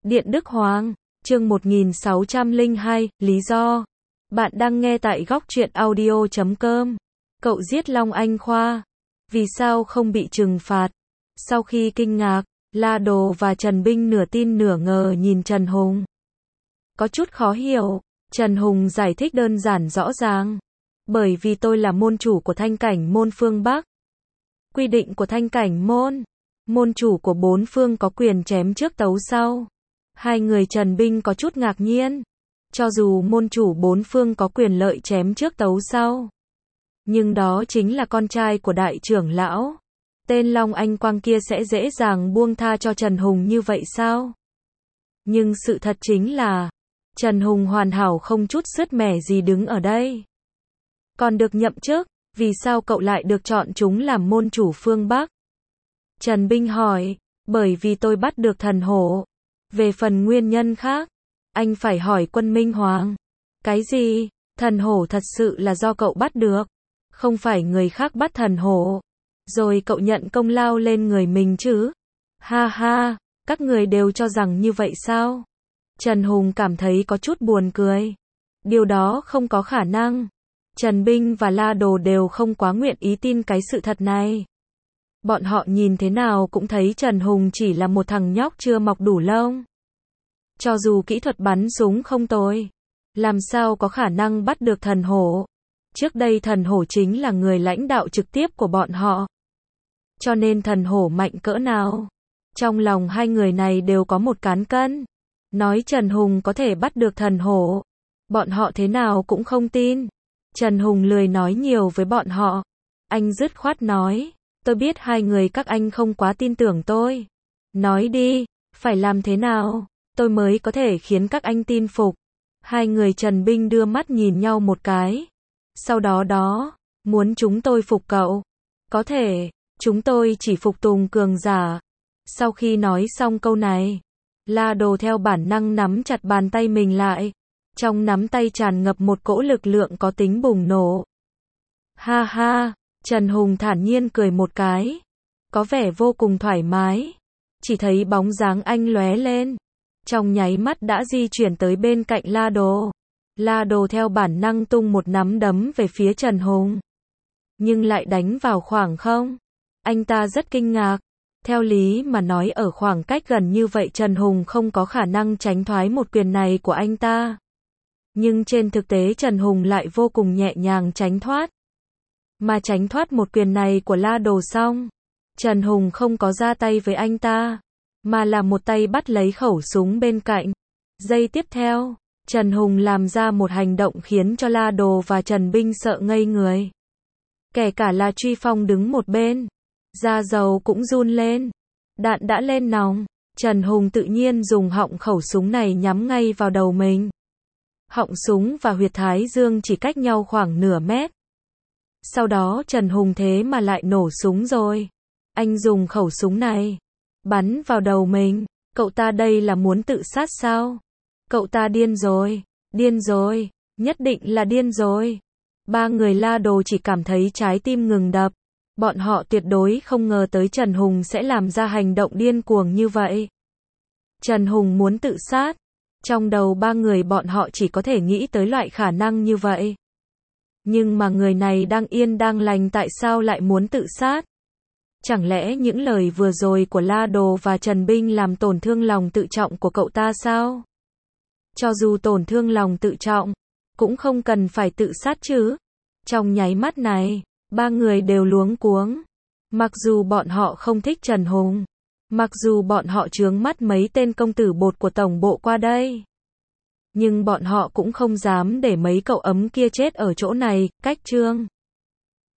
Điện Đức Hoàng, chương 1602, lý do. Bạn đang nghe tại góc truyện audio.com. Cậu giết Long Anh Khoa. Vì sao không bị trừng phạt? Sau khi kinh ngạc, La Đồ và Trần Binh nửa tin nửa ngờ nhìn Trần Hùng. Có chút khó hiểu, Trần Hùng giải thích đơn giản rõ ràng. Bởi vì tôi là môn chủ của Thanh Cảnh môn phương Bắc. Quy định của Thanh Cảnh môn chủ của bốn phương có quyền chém trước tấu sau. Hai người Trần Binh có chút ngạc nhiên. Cho dù môn chủ bốn phương có quyền lợi chém trước tấu sau, nhưng đó chính là con trai của đại trưởng lão. Tên Long Anh Quang kia sẽ dễ dàng buông tha cho Trần Hùng như vậy sao? Nhưng sự thật chính là, Trần Hùng hoàn hảo không chút sứt mẻ gì đứng ở đây. Còn được nhậm chức, vì sao cậu lại được chọn chúng làm môn chủ phương Bắc? Trần Binh hỏi, bởi vì tôi bắt được thần hổ. Về phần nguyên nhân khác, anh phải hỏi Quân Minh Hoàng. Cái gì? Thần hổ thật sự là do cậu bắt được, không phải người khác bắt thần hổ. Rồi cậu nhận công lao lên người mình chứ? Ha ha, các người đều cho rằng như vậy sao? Trần Hùng cảm thấy có chút buồn cười. Điều đó không có khả năng. Trần Binh và La Đồ đều không quá nguyện ý tin cái sự thật này. Bọn họ nhìn thế nào cũng thấy Trần Hùng chỉ là một thằng nhóc chưa mọc đủ lông. Cho dù kỹ thuật bắn súng không tồi, làm sao có khả năng bắt được thần hổ? Trước đây thần hổ chính là người lãnh đạo trực tiếp của bọn họ. Cho nên thần hổ mạnh cỡ nào? Trong lòng hai người này đều có một cán cân. Nói Trần Hùng có thể bắt được thần hổ, bọn họ thế nào cũng không tin. Trần Hùng lười nói nhiều với bọn họ. Anh dứt khoát nói, tôi biết hai người các anh không quá tin tưởng tôi. Nói đi, phải làm thế nào, tôi mới có thể khiến các anh tin phục. Hai người Trần Binh đưa mắt nhìn nhau một cái. Sau đó, muốn chúng tôi phục cậu? Có thể, chúng tôi chỉ phục tùng cường giả. Sau khi nói xong câu này, La Đồ theo bản năng nắm chặt bàn tay mình lại. Trong nắm tay tràn ngập một cỗ lực lượng có tính bùng nổ. Ha ha, Trần Hùng thản nhiên cười một cái. Có vẻ vô cùng thoải mái. Chỉ thấy bóng dáng anh lóe lên. Trong nháy mắt đã di chuyển tới bên cạnh La Đồ. La Đồ theo bản năng tung một nắm đấm về phía Trần Hùng. Nhưng lại đánh vào khoảng không. Anh ta rất kinh ngạc. Theo lý mà nói ở khoảng cách gần như vậy Trần Hùng không có khả năng tránh thoái một quyền này của anh ta. Nhưng trên thực tế Trần Hùng lại vô cùng nhẹ nhàng tránh thoát. Mà tránh thoát một quyền này của La Đồ xong, Trần Hùng không có ra tay với anh ta, mà là một tay bắt lấy khẩu súng bên cạnh. Giây tiếp theo, Trần Hùng làm ra một hành động khiến cho La Đồ và Trần Binh sợ ngây người. Kể cả là Truy Phong đứng một bên, da dầu cũng run lên. Đạn đã lên nòng, Trần Hùng tự nhiên dùng họng khẩu súng này nhắm ngay vào đầu mình. Họng súng và huyệt thái dương chỉ cách nhau khoảng nửa mét. Sau đó Trần Hùng thế mà lại nổ súng rồi. Anh dùng khẩu súng này bắn vào đầu mình. Cậu ta đây là muốn tự sát sao? Cậu ta điên rồi, nhất định là điên rồi. Ba người La Đồ chỉ cảm thấy trái tim ngừng đập. Bọn họ tuyệt đối không ngờ tới Trần Hùng sẽ làm ra hành động điên cuồng như vậy. Trần Hùng muốn tự sát. Trong đầu ba người bọn họ chỉ có thể nghĩ tới loại khả năng như vậy. Nhưng mà người này đang yên đang lành tại sao lại muốn tự sát? Chẳng lẽ những lời vừa rồi của La Đồ và Trần Binh làm tổn thương lòng tự trọng của cậu ta sao? Cho dù tổn thương lòng tự trọng, cũng không cần phải tự sát chứ. Trong nháy mắt này, ba người đều luống cuống. Mặc dù bọn họ không thích Trần Hùng, mặc dù bọn họ chướng mắt mấy tên công tử bột của tổng bộ qua đây, nhưng bọn họ cũng không dám để mấy cậu ấm kia chết ở chỗ này. Cách chương